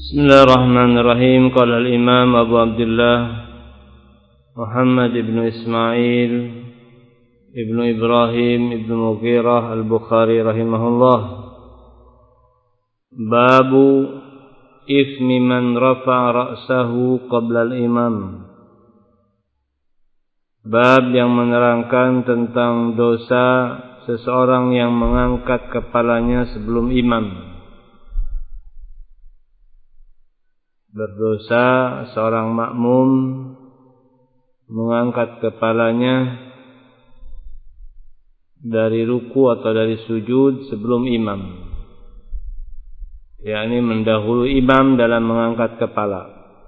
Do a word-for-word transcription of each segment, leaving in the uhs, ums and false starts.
Bismillahirrahmanirrahim. Qala al-Imam Abu Abdullah Muhammad ibn Ismail ibn Ibrahim ibn Mughirah al-Bukhari rahimahullah. Babu ismi man rafa'a ra'sahu qabla al-imam. Bab yang menerangkan tentang dosa seseorang yang mengangkat kepalanya sebelum imam. Berdosa seorang makmum mengangkat kepalanya dari ruku atau dari sujud sebelum imam, yakni mendahului imam dalam mengangkat kepala.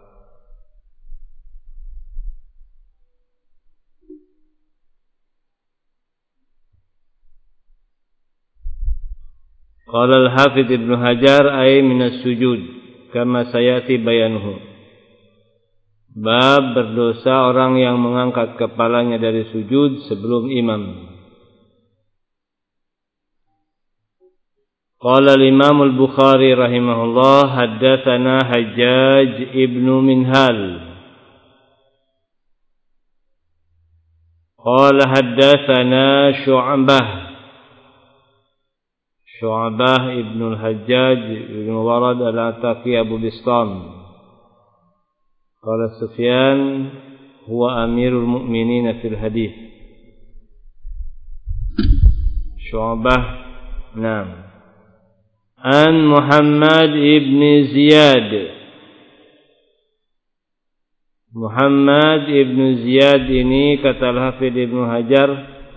Qala al-Hafidz Ibnu Hajar ay min as-sujud kama sayati bayanuhu. Bab berdosa orang yang mengangkat kepalanya dari sujud sebelum imam. Qala al-Imam al-Bukhari rahimahullah haddatsana Hajjaj ibnu Minhal. Qala haddatsana Syu'bah Syu'bah ibn al-Hajjaj ibn Warad al-Ataki Abu Bistam. Qala Sufyan huwa amirul mu'minin fil hadith. Syu'bah nam an Muhammad ibn Ziyad. Muhammad ibn Ziyad ini kata Al-Hafidz Ibnu Hajar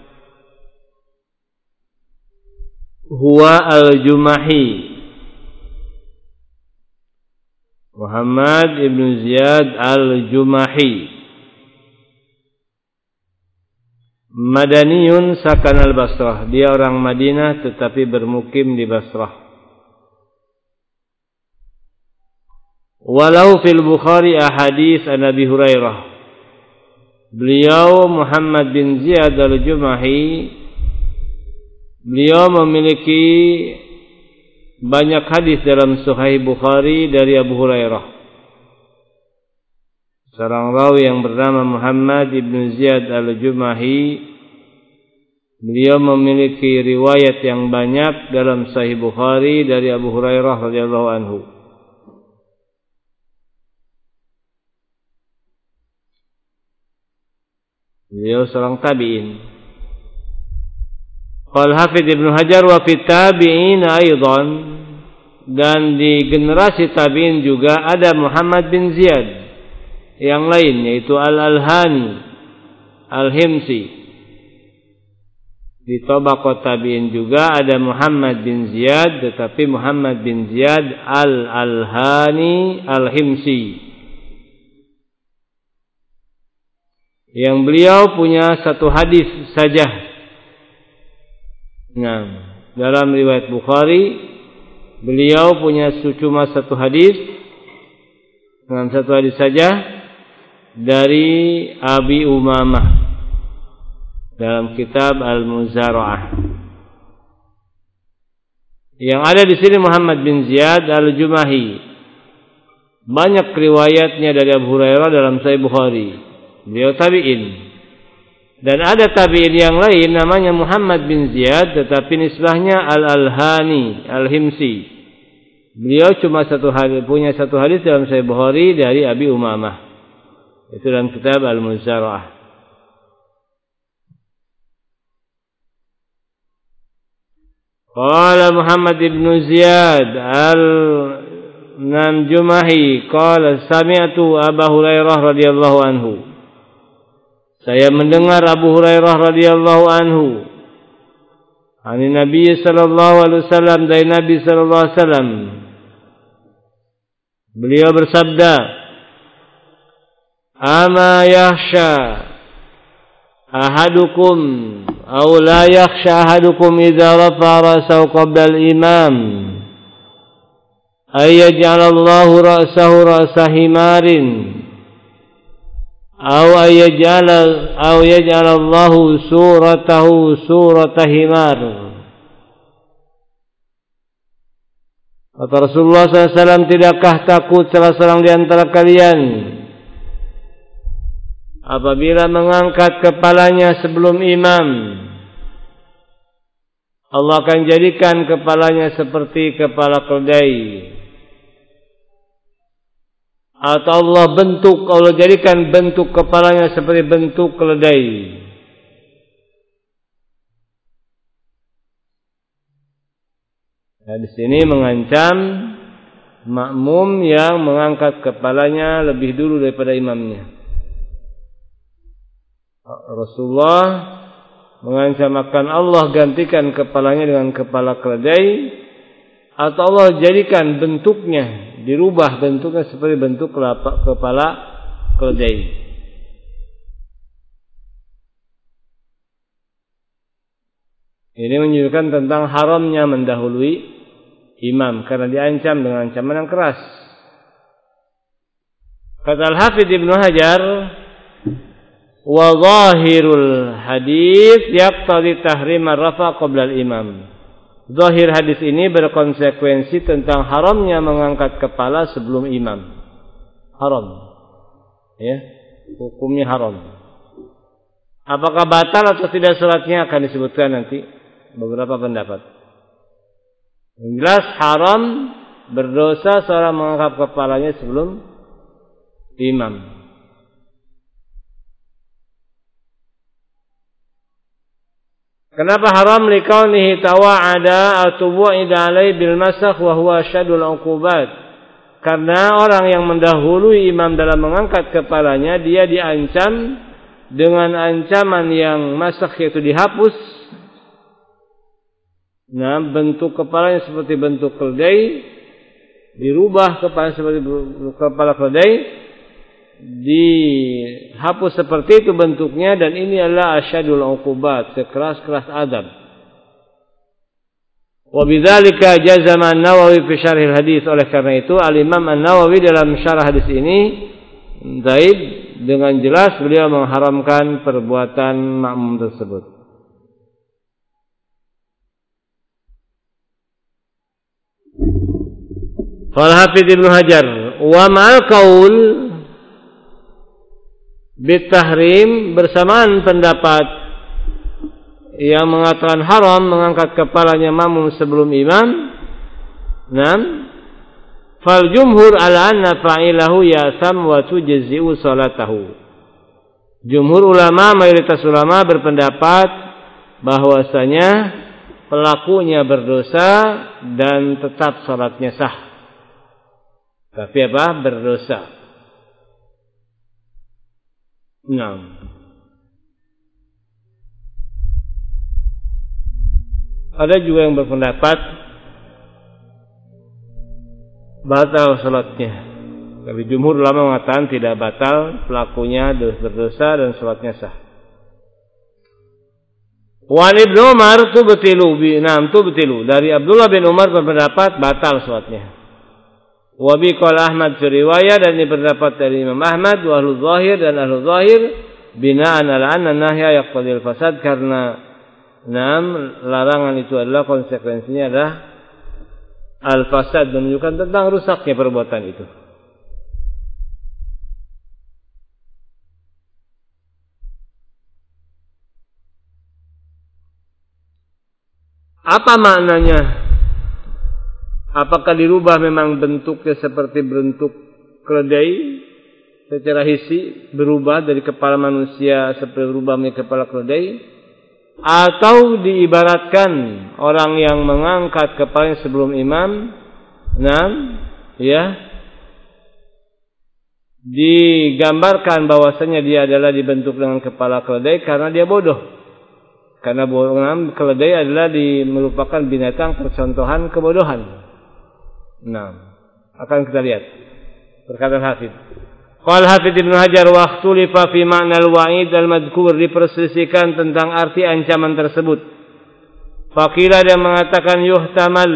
huwa al-Jumahi. Muhammad ibn Ziyad al-Jumahi Madaniyun sakan al-Basrah. Dia orang Madinah tetapi bermukim di Basrah. Walau fil Bukhari ahadits an Abi Hurairah. Beliau Muhammad bin Ziyad al-Jumahi, beliau memiliki banyak hadis dalam Sahih Bukhari dari Abu Hurairah. Seorang rawi yang bernama Muhammad ibn Ziyad al-Jumahi, beliau memiliki riwayat yang banyak dalam Sahih Bukhari dari Abu Hurairah radhiyallahu anhu. Beliau seorang tabi'in. Qal Hafidz Ibnu Hajar wa fi tabi'in aidan, dan di generasi tabi'in juga ada Muhammad bin Ziyad yang lain, yaitu Al-Alhani Al-Himsi. Di tabaqat tabi'in juga ada Muhammad bin Ziyad, tetapi Muhammad bin Ziyad Al-Alhani Al-Himsi, yang beliau punya satu hadis saja. Nah, dalam riwayat Bukhari beliau punya cuma satu hadis, dengan satu hadis saja dari Abi Umamah dalam kitab Al-Muzara'ah. Yang ada di sini Muhammad bin Ziyad al-Jumahi, banyak riwayatnya dari Abu Hurairah dalam Sahih Bukhari. Beliau tabi'in. Dan ada tabi'in yang lain namanya Muhammad bin Ziyad, tetapi nisbahnya Al-Alhani Al-Himsi. Beliau cuma satu hadis, punya satu hadis dalam Sahih Bukhari dari Abi Umamah. Itu dalam kitab Al-Muzara'ah. Qala Muhammad ibn Ziyad al-Jumahi qala sami'tu Abu Hurairah radhiyallahu anhu. Saya mendengar Abu Hurairah radhiyallahu anhu ani Nabi sallallahu alaihi wasallam, dari Nabi sallallahu alaihi wasallam. Beliau bersabda, "Ama yakhsha ahadukum aw la yakhsha ahadukum idza rafa'a ra'sahu qabla al-imam ay yaj'alallahu ra'sahu ra'sa himarin aw ayjala aw yaj'alallahu suratahu surata himar Kata Rasulullah sallallahu alaihi wasallam, tidakkah takut salah seorang di antara kalian apabila mengangkat kepalanya sebelum imam, Allah akan jadikan kepalanya seperti kepala keledai. Atau Allah bentuk, Allah jadikan bentuk kepalanya seperti bentuk keledai. Nah, di sini mengancam makmum yang mengangkat kepalanya lebih dulu daripada imamnya. Rasulullah mengancam akan Allah gantikan kepalanya dengan kepala keledai, atau Allah jadikan bentuknya, dirubah bentuknya seperti bentuk kepala keledai. Ini menunjukkan tentang haramnya mendahului imam karena diancam dengan ancaman yang keras. Kata Al-Hafidz Ibnu Hajar, wa zahirul hadis yaqtadi tahrim ar-rafa qabla al-imam. Zahir hadis ini berkonsekuensi tentang haramnya mengangkat kepala sebelum imam. Haram. Ya, hukumnya haram. Apakah batal atau tidak salatnya akan disebutkan nanti beberapa pendapat. Yang jelas haram, berdosa seorang mengangkat kepalanya sebelum imam. Kenapa haram? Likaunihi tawa'ada atau bu'ida alai bil masakh wa huwa asyadul uqubat. Karena orang yang mendahului imam dalam mengangkat kepalanya, dia diancam dengan ancaman yang masakh, yaitu dihapus. Nah, bentuk kepalanya seperti bentuk keledai, dirubah kepala seperti kepala keledai, dihapus seperti itu bentuknya, dan ini adalah asyadul uqubat, sekeras-keras adab. Wa bidzalika jazama An-Nawawi fi syarhil hadis. Oleh karena itu Al-Imam An-Nawawi dalam syarah hadis ini zaid dengan jelas beliau mengharamkan perbuatan makmum tersebut. Al-Hafidz Ibnu Hajar, wa ma'al qaul bitahrim, bersamaan pendapat yang mengatakan haram mengangkat kepalanya makmum sebelum imam. Naam, fal jumhur ala anna fa'ilahu yasam wa tujzi'u salatahu. Jumhur ulama, mayoritas ulama berpendapat bahwasanya pelakunya berdosa dan tetap salatnya sah. Tapi apa? Berdosa. Naam. Ada juga yang berpendapat batal salatnya. Tapi jumhur ulama mengatakan tidak batal, pelakunya berdosa dan salatnya sah. Wa Ibnu Umar tubtilu bi nam tubtilu. Dari Abdullah bin Umar berpendapat batal salatnya. Wa bi qala Ahmad fi riwayah, dan ini pendapat dari Imam Ahmad wa ahlu zahir, dan ahlu zahir binaan ala anna nahya yaqtadil fasad, karena enam larangan itu adalah konsekuensinya adalah al-fasad, menunjukkan tentang rusaknya perbuatan itu. Apa maknanya? Apakah dirubah memang bentuknya seperti bentuk keledai secara hissi, berubah dari kepala manusia seperti berubah menjadi kepala keledai, atau diibaratkan orang yang mengangkat kepalanya sebelum imam, nah, ya, digambarkan bahwasanya dia adalah dibentuk dengan kepala keledai karena dia bodoh. Karena bodoh, keledai adalah di, merupakan binatang percontohan kebodohan. Nah, akan kita lihat perkataan Hafidz. Qala Hafidz Ibnu Hajar, wa ikhtulifa fi ma'na al-wa'id al-madhkur, diperselisihkan tentang arti ancaman tersebut. Faqila, dia mengatakan yuhtamal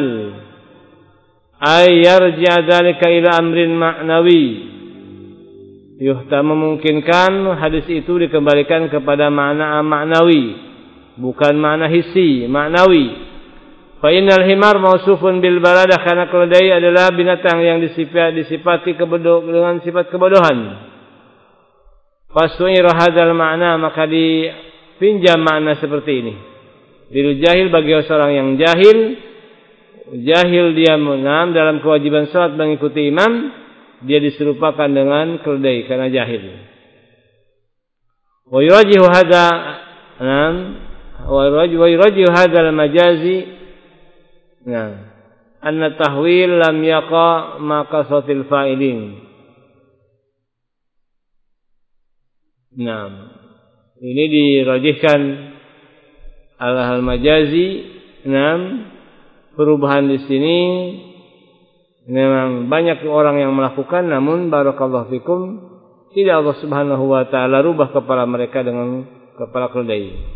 ay yarji'a dzalika ila amrin ma'nawi. Yuhtam, memungkinkan hadis itu dikembalikan kepada makna ma'nawi, bukan makna hissi, maknawi. Fa innal himar mausufun bil baladah, karena keledai adalah binatang yang disifati, disifati kebodoh, dengan sifat kebodohan. Fasu'ira hadzal makna, maka dipinjam makna seperti ini. Lil jahil, bagi seorang yang jahil, jahil dia menam dalam kewajiban salat mengikuti imam, dia diserupakan dengan keledai karena jahil. Wa yurajihu hadza nam wa yurajihu hadzal majazi. Nah, anna tahwil lam yaqa ma qasatil fa'ilin. Nah, ini dirajihkan al-hal majazi. Nah, perubahan di sini memang banyak orang yang melakukan, namun barakallahu fikum tidak Allah Subhanahu wa taala rubah kepala mereka dengan kepala keledai.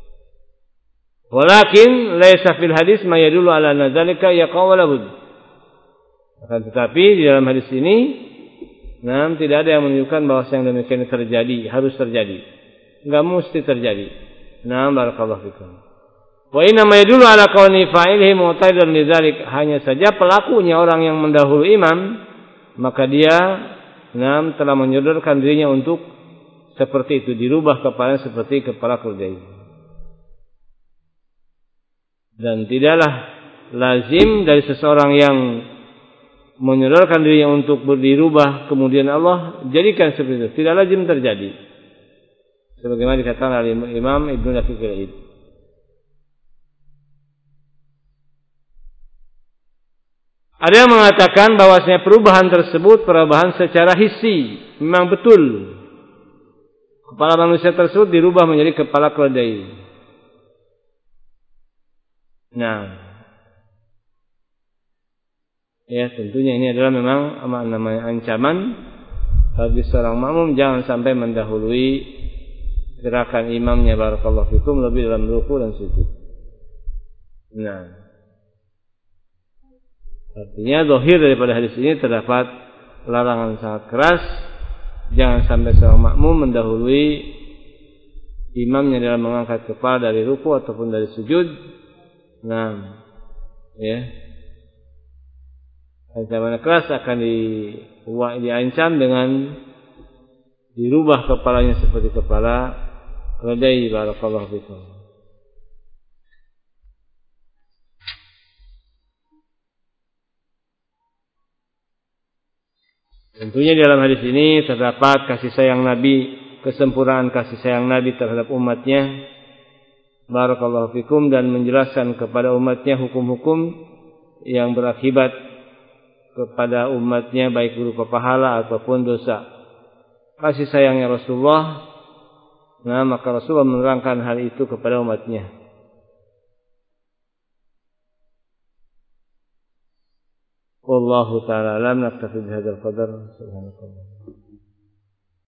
Walakin laisa fil hadis ma yadullu ala dzalika yaqawla bud. Akan tetapi di dalam hadis ini, nah, tidak ada yang menunjukkan bahwa yang demikian terjadi, harus terjadi. Enggak mesti terjadi. Nah, barakallahu fikum. Wa inna ma yadullu ala kauni fa'ilihi mu'tadilan lidzalik. Hanya saja pelakunya orang yang mendahului imam, maka dia nah, telah menyodorkan dirinya untuk seperti itu, dirubah kepalanya seperti kepala keledai. Dan tidaklah lazim dari seseorang yang menyodorkan dirinya untuk dirubah kemudian Allah jadikan seperti itu. Tidak lazim terjadi. Sebagaimana dikatakan oleh Imam Ibnu Daqiq al-Id. Ada yang mengatakan bahwasanya perubahan tersebut perubahan secara hissi, memang betul. Kepala manusia tersebut dirubah menjadi kepala keledai. Nah, ya tentunya ini adalah memang namanya ancaman bagi seorang makmum, jangan sampai mendahului gerakan imamnya barakallahu fikum lebih dalam ruku dan sujud. Nah, artinya zahir daripada hadis ini terdapat larangan sangat keras, jangan sampai seorang makmum mendahului imamnya dalam mengangkat kepala dari ruku ataupun dari sujud. Nah, ya, ancaman keras akan di, diancam dengan dirubah kepalanya seperti kepala keledai barakallahu fikum. Tentunya dalam hadis ini terdapat kasih sayang Nabi, kesempurnaan kasih sayang Nabi terhadap umatnya barakallahu fikum, dan menjelaskan kepada umatnya hukum-hukum yang berakibat kepada umatnya baik berupa pahala ataupun dosa. Kasih sayangnya Rasulullah, nah maka Rasulullah menerangkan hal itu kepada umatnya. Wallahu ta'ala alam, naktafi bihadzal qadar. Subhanallah.